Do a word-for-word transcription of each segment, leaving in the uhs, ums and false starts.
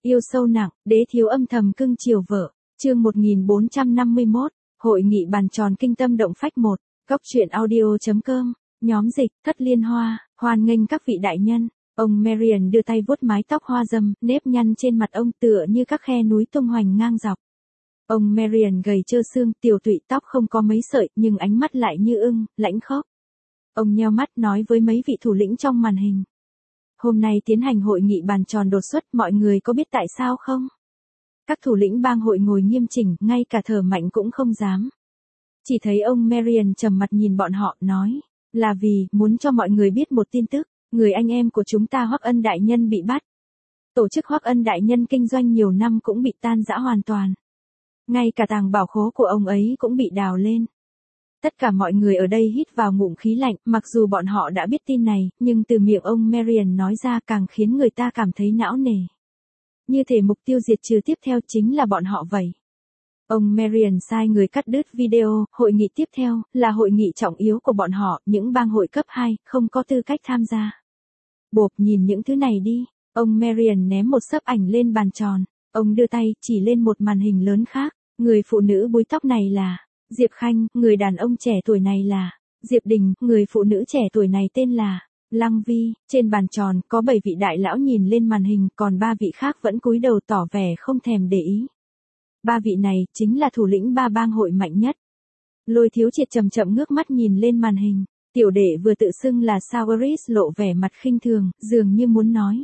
Yêu sâu nặng, đế thiếu âm thầm cưng chiều vợ. Chương một nghìn bốn trăm năm mươi mốt, Hội nghị bàn tròn kinh tâm động phách một, góc truyện audio.com, nhóm dịch, Thất Liên Hoa, hoan nghênh các vị đại nhân. Ông Marian đưa tay vuốt mái tóc hoa râm, nếp nhăn trên mặt ông tựa như các khe núi tung hoành ngang dọc. Ông Marian gầy trơ xương, tiều tụy, tóc không có mấy sợi, nhưng ánh mắt lại như ưng, lãnh khốc. Ông nheo mắt nói với mấy vị thủ lĩnh trong màn hình. Hôm nay tiến hành hội nghị bàn tròn đột xuất, mọi người có biết tại sao không? Các thủ lĩnh bang hội ngồi nghiêm chỉnh, ngay cả thở mạnh cũng không dám. Chỉ thấy ông Marian trầm mặt nhìn bọn họ, nói, là vì, muốn cho mọi người biết một tin tức, người anh em của chúng ta Hoắc Ân Đại Nhân bị bắt. Tổ chức Hoắc Ân Đại Nhân kinh doanh nhiều năm cũng bị tan rã hoàn toàn. Ngay cả tàng bảo khố của ông ấy cũng bị đào lên. Tất cả mọi người ở đây hít vào ngụm khí lạnh, mặc dù bọn họ đã biết tin này, nhưng từ miệng ông Marian nói ra càng khiến người ta cảm thấy não nề. Như thể mục tiêu diệt trừ tiếp theo chính là bọn họ vậy. Ông Marian sai người cắt đứt video, hội nghị tiếp theo, là hội nghị trọng yếu của bọn họ, những bang hội cấp hai, không có tư cách tham gia. Bộp nhìn những thứ này đi, ông Marian ném một xấp ảnh lên bàn tròn, ông đưa tay, chỉ lên một màn hình lớn khác, người phụ nữ búi tóc này là Diệp Khanh, người đàn ông trẻ tuổi này là Diệp Đình, người phụ nữ trẻ tuổi này tên là Lăng Vi. Trên bàn tròn có bảy vị đại lão nhìn lên màn hình, còn ba vị khác vẫn cúi đầu tỏ vẻ không thèm để ý. Ba vị này chính là thủ lĩnh ba bang hội mạnh nhất. Lôi Thiếu Triệt chậm chậm ngước mắt nhìn lên màn hình, tiểu đệ vừa tự xưng là Sauris lộ vẻ mặt khinh thường, dường như muốn nói.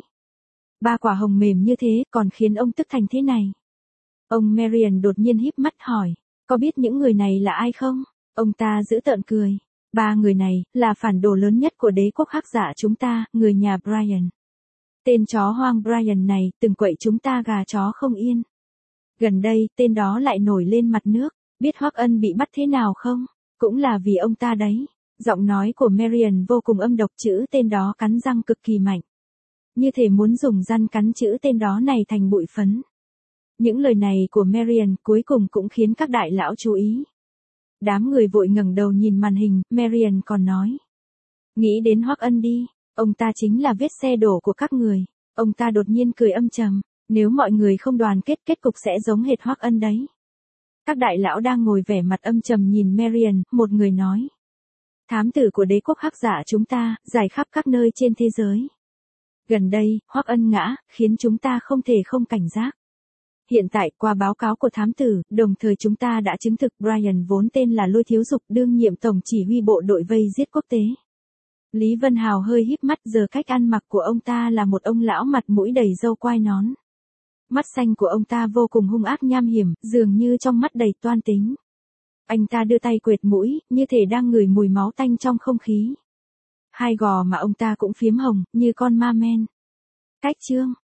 Ba quả hồng mềm như thế còn khiến ông tức thành thế này. Ông Marian đột nhiên híp mắt hỏi, có biết những người này là ai không? Ông ta giễu tợn cười. Ba người này, là phản đồ lớn nhất của đế quốc Hắc Dạ chúng ta, người nhà Brian. Tên chó hoang Brian này, từng quậy chúng ta gà chó không yên. Gần đây, tên đó lại nổi lên mặt nước, biết Hoắc Ân bị bắt thế nào không? Cũng là vì ông ta đấy. Giọng nói của Marian vô cùng âm độc, chữ tên đó cắn răng cực kỳ mạnh. Như thể muốn dùng răng cắn chữ tên đó này thành bụi phấn. Những lời này của Marian cuối cùng cũng khiến các đại lão chú ý. Đám người vội ngẩng đầu nhìn màn hình, Marian còn nói. Nghĩ đến Hoắc Ân đi, ông ta chính là vết xe đổ của các người. Ông ta đột nhiên cười âm trầm, nếu mọi người không đoàn kết kết cục sẽ giống hệt Hoắc Ân đấy. Các đại lão đang ngồi vẻ mặt âm trầm nhìn Marian, một người nói. Thám tử của đế quốc Hắc Dạ chúng ta, dài khắp các nơi trên thế giới. Gần đây, Hoắc Ân ngã, khiến chúng ta không thể không cảnh giác. Hiện tại, qua báo cáo của thám tử, đồng thời chúng ta đã chứng thực Brian vốn tên là Lôi Thiếu Dục, đương nhiệm tổng chỉ huy bộ đội vây giết quốc tế. Lý Vân Hào hơi híp mắt, giờ cách ăn mặc của ông ta là một ông lão mặt mũi đầy râu quai nón. Mắt xanh của ông ta vô cùng hung ác nham hiểm, dường như trong mắt đầy toan tính. Anh ta đưa tay quệt mũi, như thể đang ngửi mùi máu tanh trong không khí. Hai gò mà ông ta cũng phiếm hồng, như con ma men. Cách chương